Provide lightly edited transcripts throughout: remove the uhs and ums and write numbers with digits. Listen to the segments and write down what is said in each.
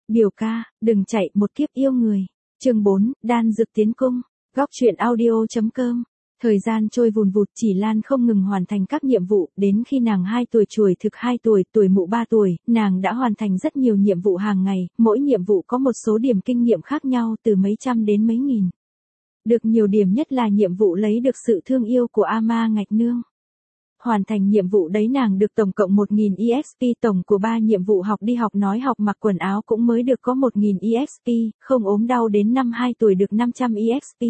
Biểu ca, đừng chạy, một kiếp yêu người. Chương 4, đan dược tiến cung. Góc truyện audio.com. Thời gian trôi vùn vụt, Chỉ Lan không ngừng hoàn thành các nhiệm vụ, đến khi nàng 2 tuổi chuồi thực 2 tuổi, tuổi mụ 3 tuổi, nàng đã hoàn thành rất nhiều nhiệm vụ hàng ngày, mỗi nhiệm vụ có một số điểm kinh nghiệm khác nhau từ mấy trăm đến mấy nghìn. Được nhiều điểm nhất là nhiệm vụ lấy được sự thương yêu của Ama Ngạch Nương. Hoàn thành nhiệm vụ đấy nàng được tổng cộng 1.000 EXP, tổng của 3 nhiệm vụ học đi học nói học mặc quần áo cũng mới được có 1.000 EXP, không ốm đau đến năm 2 tuổi được 500 EXP.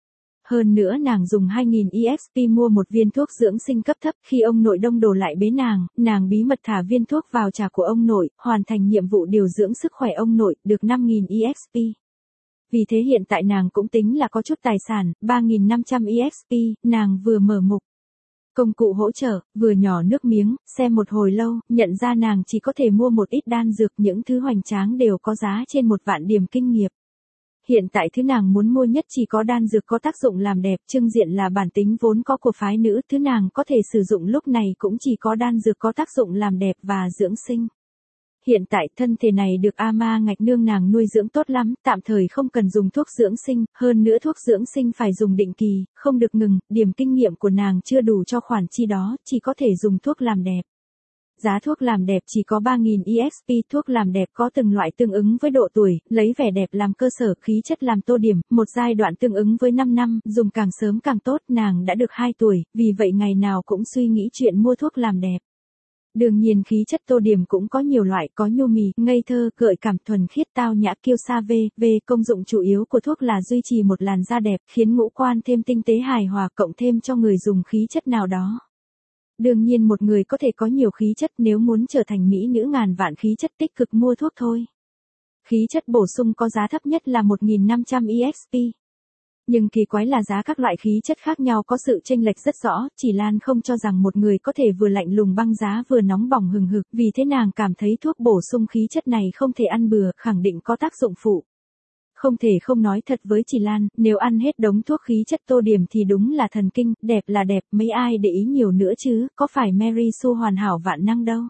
Hơn nữa nàng dùng 2.000 EXP mua một viên thuốc dưỡng sinh cấp thấp, khi ông nội đông đổ lại bế nàng bí mật thả viên thuốc vào trà của ông nội, hoàn thành nhiệm vụ điều dưỡng sức khỏe ông nội, được 5.000 EXP. Vì thế hiện tại nàng cũng tính là có chút tài sản, 3.500 EXP, nàng vừa mở mục công cụ hỗ trợ, vừa nhỏ nước miếng, xem một hồi lâu, nhận ra nàng chỉ có thể mua một ít đan dược, những thứ hoành tráng đều có giá trên 1 vạn điểm kinh nghiệm. Hiện tại thứ nàng muốn mua nhất chỉ có đan dược có tác dụng làm đẹp, trưng diện là bản tính vốn có của phái nữ, thứ nàng có thể sử dụng lúc này cũng chỉ có đan dược có tác dụng làm đẹp và dưỡng sinh. Hiện tại thân thể này được Ama Ngạch Nương nàng nuôi dưỡng tốt lắm, tạm thời không cần dùng thuốc dưỡng sinh, hơn nữa thuốc dưỡng sinh phải dùng định kỳ, không được ngừng, điểm kinh nghiệm của nàng chưa đủ cho khoản chi đó, chỉ có thể dùng thuốc làm đẹp. Giá thuốc làm đẹp chỉ có 3.000 EXP, thuốc làm đẹp có từng loại tương ứng với độ tuổi, lấy vẻ đẹp làm cơ sở, khí chất làm tô điểm, một giai đoạn tương ứng với 5 năm, dùng càng sớm càng tốt, nàng đã được 2 tuổi, vì vậy ngày nào cũng suy nghĩ chuyện mua thuốc làm đẹp. Đương nhiên khí chất tô điểm cũng có nhiều loại, có nhu mì, ngây thơ, gợi cảm, thuần khiết, tao nhã, kiêu sa v. Công dụng chủ yếu của thuốc là duy trì một làn da đẹp, khiến ngũ quan thêm tinh tế hài hòa, cộng thêm cho người dùng khí chất nào đó. Đương nhiên một người có thể có nhiều khí chất, nếu muốn trở thành mỹ nữ ngàn vạn khí chất tích cực mua thuốc thôi. Khí chất bổ sung có giá thấp nhất là 1.500 EXP. Nhưng kỳ quái là giá các loại khí chất khác nhau có sự chênh lệch rất rõ, Chỉ Lan không cho rằng một người có thể vừa lạnh lùng băng giá vừa nóng bỏng hừng hực, vì thế nàng cảm thấy thuốc bổ sung khí chất này không thể ăn bừa, khẳng định có tác dụng phụ. Không thể không nói thật với Chỉ Lan, nếu ăn hết đống thuốc khí chất tô điểm thì đúng là thần kinh, đẹp là đẹp, mấy ai để ý nhiều nữa chứ, có phải Mary Sue hoàn hảo vạn năng đâu.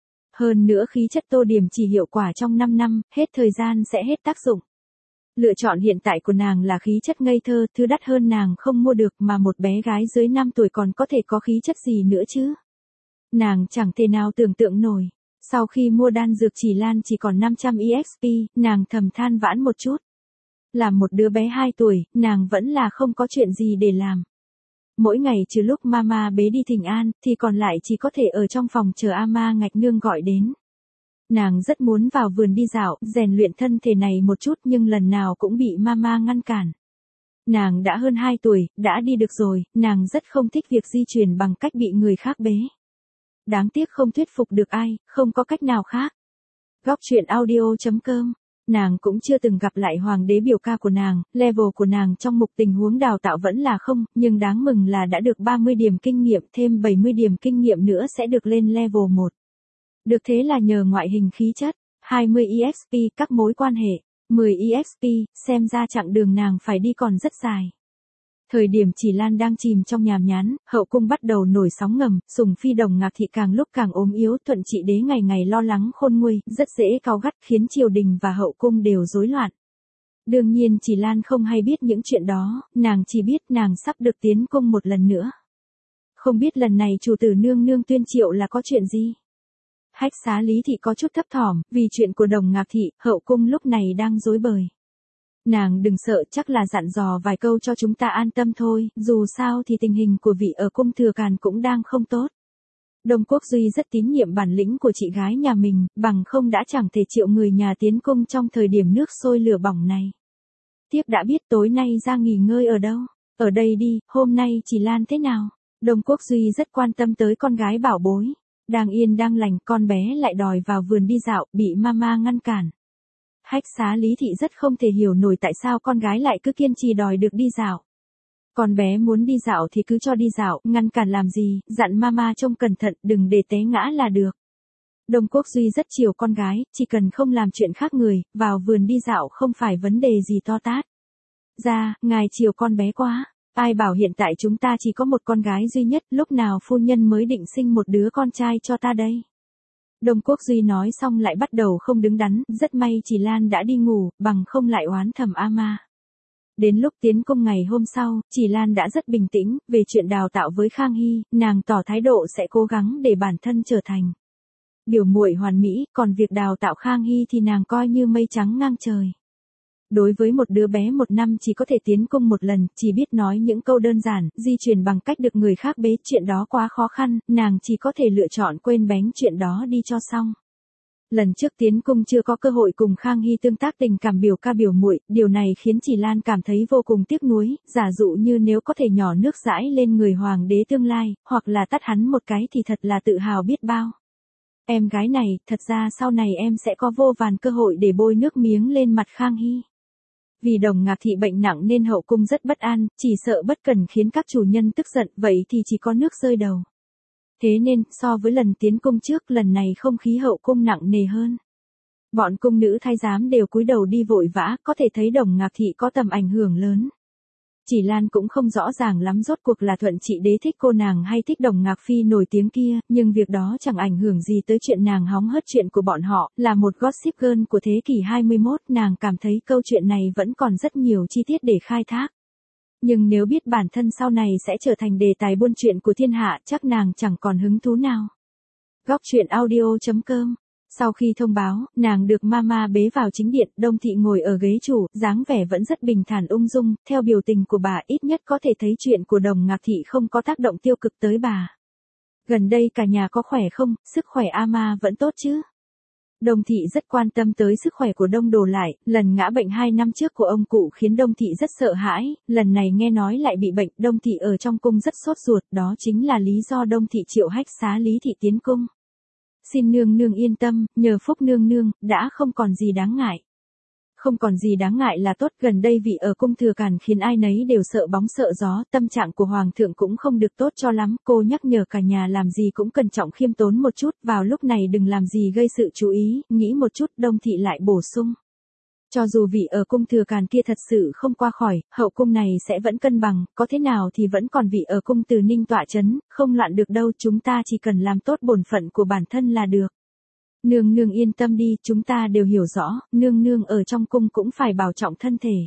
Hơn nữa khí chất tô điểm chỉ hiệu quả trong 5 năm, hết thời gian sẽ hết tác dụng. Lựa chọn hiện tại của nàng là khí chất ngây thơ, thứ đắt hơn nàng không mua được, mà một bé gái dưới 5 tuổi còn có thể có khí chất gì nữa chứ. Nàng chẳng thể nào tưởng tượng nổi. Sau khi mua đan dược Chỉ Lan chỉ còn 500 EXP, nàng thầm than vãn một chút. Là một đứa bé 2 tuổi, nàng vẫn là không có chuyện gì để làm. Mỗi ngày trừ lúc mama bế đi thỉnh an, thì còn lại chỉ có thể ở trong phòng chờ Ama Ngạch Nương gọi đến. Nàng rất muốn vào vườn đi dạo, rèn luyện thân thể này một chút, nhưng lần nào cũng bị mama ngăn cản. Nàng đã hơn 2 tuổi, đã đi được rồi, nàng rất không thích việc di chuyển bằng cách bị người khác bế. Đáng tiếc không thuyết phục được ai, không có cách nào khác. Góc truyện audio.com. Nàng cũng chưa từng gặp lại hoàng đế biểu ca của nàng, level của nàng trong mục tình huống đào tạo vẫn là không, nhưng đáng mừng là đã được 30 điểm kinh nghiệm, thêm 70 điểm kinh nghiệm nữa sẽ được lên level 1. Được thế là nhờ ngoại hình khí chất, 20 EXP các mối quan hệ, 10 EXP, xem ra chặng đường nàng phải đi còn rất dài. Thời điểm Chỉ Lan đang chìm trong nhàm nhán, hậu cung bắt đầu nổi sóng ngầm, Sùng Phi Đồng Ngạc Thị càng lúc càng ốm yếu, Thuận Trị Đế ngày ngày lo lắng khôn nguôi, rất dễ cáu gắt, khiến triều đình và hậu cung đều rối loạn. Đương nhiên Chỉ Lan không hay biết những chuyện đó, nàng chỉ biết nàng sắp được tiến cung một lần nữa. Không biết lần này chủ tử nương nương tuyên triệu là có chuyện gì? Hách Xá Lý Thị có chút thấp thỏm, vì chuyện của Đồng Ngạc Thị, hậu cung lúc này đang rối bời. Nàng đừng sợ, chắc là dặn dò vài câu cho chúng ta an tâm thôi, dù sao thì tình hình của vị ở cung Thừa Càn cũng đang không tốt. Đông Quốc Duy rất tín nhiệm bản lĩnh của chị gái nhà mình, bằng không đã chẳng thể triệu người nhà tiến cung trong thời điểm nước sôi lửa bỏng này. Tiếp đã biết tối nay ra nghỉ ngơi ở đâu? Ở đây đi, hôm nay Chỉ Lan thế nào? Đông Quốc Duy rất quan tâm tới con gái bảo bối. Đang yên đang lành, con bé lại đòi vào vườn đi dạo, bị mama ngăn cản. Hách Xá Lý Thị rất không thể hiểu nổi tại sao con gái lại cứ kiên trì đòi được đi dạo. Con bé muốn đi dạo thì cứ cho đi dạo, ngăn cản làm gì, dặn mama trông cẩn thận, đừng để té ngã là được. Đông Quốc Duy rất chiều con gái, chỉ cần không làm chuyện khác người, vào vườn đi dạo không phải vấn đề gì to tát. Ra, ngài chiều con bé quá. Ai bảo hiện tại chúng ta chỉ có một con gái duy nhất, lúc nào phu nhân mới định sinh một đứa con trai cho ta đây? Đông Quốc Duy nói xong lại bắt đầu không đứng đắn, rất may Chỉ Lan đã đi ngủ, bằng không lại oán thầm ama. Đến lúc tiến cung ngày hôm sau, Chỉ Lan đã rất bình tĩnh, về chuyện đào tạo với Khang Hy, nàng tỏ thái độ sẽ cố gắng để bản thân trở thành biểu muội hoàn mỹ, còn việc đào tạo Khang Hy thì nàng coi như mây trắng ngang trời. Đối với một đứa bé 1 năm chỉ có thể tiến cung một lần, chỉ biết nói những câu đơn giản, di chuyển bằng cách được người khác bế, chuyện đó quá khó khăn, nàng chỉ có thể lựa chọn quên bén chuyện đó đi cho xong. Lần trước tiến cung chưa có cơ hội cùng Khang Hy tương tác tình cảm biểu ca biểu muội, điều này khiến Chỉ Lan cảm thấy vô cùng tiếc nuối, giả dụ như nếu có thể nhỏ nước dãi lên người hoàng đế tương lai, hoặc là tát hắn một cái thì thật là tự hào biết bao. Em gái này, thật ra sau này em sẽ có vô vàn cơ hội để bôi nước miếng lên mặt Khang Hy. Vì Đồng Ngạc Thị bệnh nặng nên hậu cung rất bất an, chỉ sợ bất cần khiến các chủ nhân tức giận, vậy thì chỉ có nước rơi đầu. Thế nên, so với lần tiến cung trước, lần này không khí hậu cung nặng nề hơn. Bọn cung nữ thái giám đều cúi đầu đi vội vã, có thể thấy Đồng Ngạc Thị có tầm ảnh hưởng lớn. Chỉ Lan cũng không rõ ràng lắm rốt cuộc là Thuận Trị Đế thích cô nàng hay thích Đồng Ngạc Phi nổi tiếng kia, nhưng việc đó chẳng ảnh hưởng gì tới chuyện nàng hóng hớt chuyện của bọn họ, là một gossip girl của thế kỷ 21, nàng cảm thấy câu chuyện này vẫn còn rất nhiều chi tiết để khai thác. Nhưng nếu biết bản thân sau này sẽ trở thành đề tài buôn chuyện của thiên hạ, chắc nàng chẳng còn hứng thú nào. Góc truyện audio.com. Sau khi thông báo, nàng được mama bế vào chính điện, Đông Thị ngồi ở ghế chủ, dáng vẻ vẫn rất bình thản ung dung, theo biểu tình của bà ít nhất có thể thấy chuyện của Đồng Ngạc Thị không có tác động tiêu cực tới bà. Gần đây cả nhà có khỏe không, sức khỏe ama vẫn tốt chứ? Đông Thị rất quan tâm tới sức khỏe của Đông Đồ Lại, lần ngã bệnh 2 năm trước của ông cụ khiến Đông Thị rất sợ hãi, lần này nghe nói lại bị bệnh, Đông Thị ở trong cung rất sốt ruột, đó chính là lý do Đông Thị triệu hách xá Lý Thị tiến cung. Xin nương nương yên tâm, nhờ phúc nương nương, đã không còn gì đáng ngại. Không còn gì đáng ngại là tốt, gần đây vị ở cung thừa càn khiến ai nấy đều sợ bóng sợ gió, tâm trạng của hoàng thượng cũng không được tốt cho lắm, cô nhắc nhở cả nhà làm gì cũng cẩn trọng khiêm tốn một chút, vào lúc này đừng làm gì gây sự chú ý, nghĩ một chút, Đông Thị lại bổ sung. Cho dù vị ở cung thừa càn kia thật sự không qua khỏi, hậu cung này sẽ vẫn cân bằng, có thế nào thì vẫn còn vị ở cung Từ Ninh tọa chấn, không loạn được đâu, chúng ta chỉ cần làm tốt bổn phận của bản thân là được. Nương nương yên tâm đi, chúng ta đều hiểu rõ, nương nương ở trong cung cũng phải bảo trọng thân thể.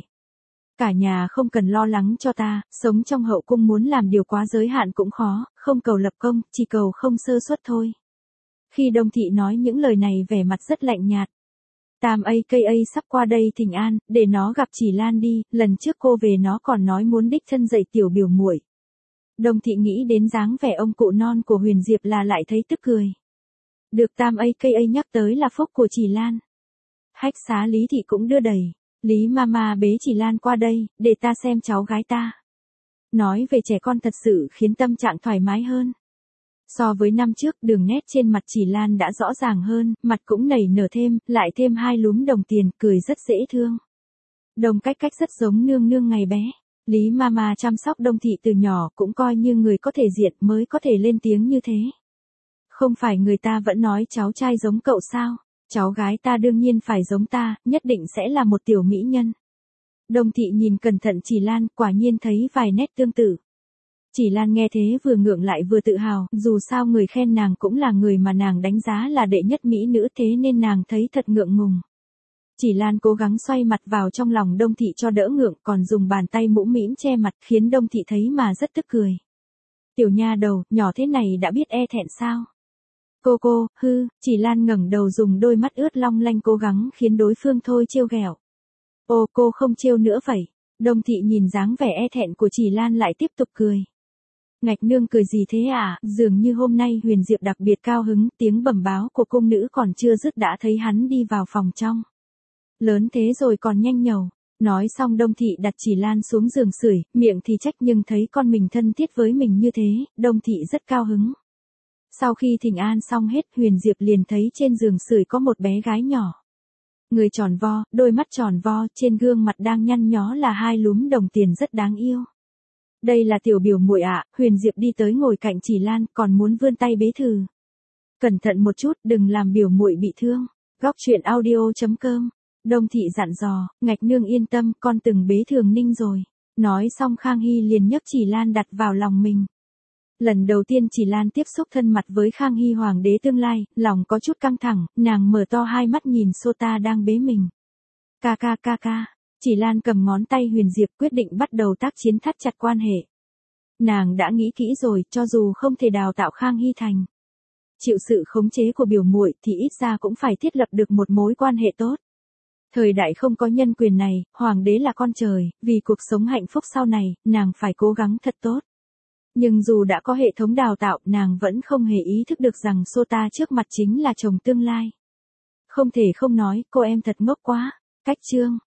Cả nhà không cần lo lắng cho ta, sống trong hậu cung muốn làm điều quá giới hạn cũng khó, không cầu lập công, chỉ cầu không sơ suất thôi. Khi Đông Thị nói những lời này vẻ mặt rất lạnh nhạt. Tam AKA sắp qua đây thỉnh an, để nó gặp Chỉ Lan đi, lần trước cô về nó còn nói muốn đích thân dạy tiểu biểu muội. Đông Thị nghĩ đến dáng vẻ ông cụ non của Huyền Diệp là lại thấy tức cười. Được Tam AKA nhắc tới là phúc của Chỉ Lan. Hách xá Lý Thị cũng đưa đẩy. Lý mama bế Chỉ Lan qua đây, để ta xem cháu gái ta. Nói về trẻ con thật sự khiến tâm trạng thoải mái hơn. So với năm trước, đường nét trên mặt Chỉ Lan đã rõ ràng hơn, mặt cũng nảy nở thêm, lại thêm 2 lúm đồng tiền, cười rất dễ thương. Đồng cách rất giống nương nương ngày bé. Lý mama chăm sóc Đông Thị từ nhỏ cũng coi như người có thể diện mới có thể lên tiếng như thế. Không phải người ta vẫn nói cháu trai giống cậu sao? Cháu gái ta đương nhiên phải giống ta, nhất định sẽ là một tiểu mỹ nhân. Đông Thị nhìn cẩn thận Chỉ Lan, quả nhiên thấy vài nét tương tự. Chỉ Lan nghe thế vừa ngượng lại vừa tự hào, dù sao người khen nàng cũng là người mà nàng đánh giá là đệ nhất mỹ nữ, thế nên nàng thấy thật ngượng ngùng. Chỉ Lan cố gắng xoay mặt vào trong lòng Đông Thị cho đỡ ngượng, còn dùng bàn tay mũm mĩm che mặt khiến Đông Thị thấy mà rất tức cười. Tiểu nha đầu, nhỏ thế này đã biết e thẹn sao? Cô, Chỉ Lan ngẩng đầu dùng đôi mắt ướt long lanh cố gắng khiến đối phương thôi trêu ghẹo. Ô cô không trêu nữa vậy. Đông Thị nhìn dáng vẻ e thẹn của Chỉ Lan lại tiếp tục cười. Ngạch nương cười gì thế à, dường như hôm nay Huyền Diệp đặc biệt cao hứng, tiếng bẩm báo của cung nữ còn chưa dứt đã thấy hắn đi vào phòng trong. Lớn thế rồi còn nhanh nhẩu. Nói xong Đông Thị đặt Chỉ Lan xuống giường sưởi, miệng thì trách nhưng thấy con mình thân thiết với mình như thế, Đông Thị rất cao hứng. Sau khi thỉnh an xong hết, Huyền Diệp liền thấy trên giường sưởi có một bé gái nhỏ. Người tròn vo, đôi mắt tròn vo, trên gương mặt đang nhăn nhó là 2 lúm đồng tiền rất đáng yêu. Đây là tiểu biểu muội ạ, Huyền Diệp đi tới ngồi cạnh Chỉ Lan, còn muốn vươn tay bế thử. Cẩn thận một chút, đừng làm biểu muội bị thương. Góc truyện audio.com. Đông Thị dặn dò, ngạch nương yên tâm, con từng bế Thường Ninh rồi. Nói xong Khang Hy liền nhấc Chỉ Lan đặt vào lòng mình. Lần đầu tiên Chỉ Lan tiếp xúc thân mật với Khang Hy hoàng đế tương lai, lòng có chút căng thẳng, nàng mở to hai mắt nhìn Sota đang bế mình. Ca ca ca ca, Chỉ Lan cầm ngón tay Huyền Diệp quyết định bắt đầu tác chiến thắt chặt quan hệ. Nàng đã nghĩ kỹ rồi, cho dù không thể đào tạo Khang Hy thành chịu sự khống chế của biểu muội thì ít ra cũng phải thiết lập được một mối quan hệ tốt. Thời đại không có nhân quyền này, hoàng đế là con trời, vì cuộc sống hạnh phúc sau này, nàng phải cố gắng thật tốt. Nhưng dù đã có hệ thống đào tạo, nàng vẫn không hề ý thức được rằng Sota trước mặt chính là chồng tương lai. Không thể không nói, cô em thật ngốc quá. Cách chương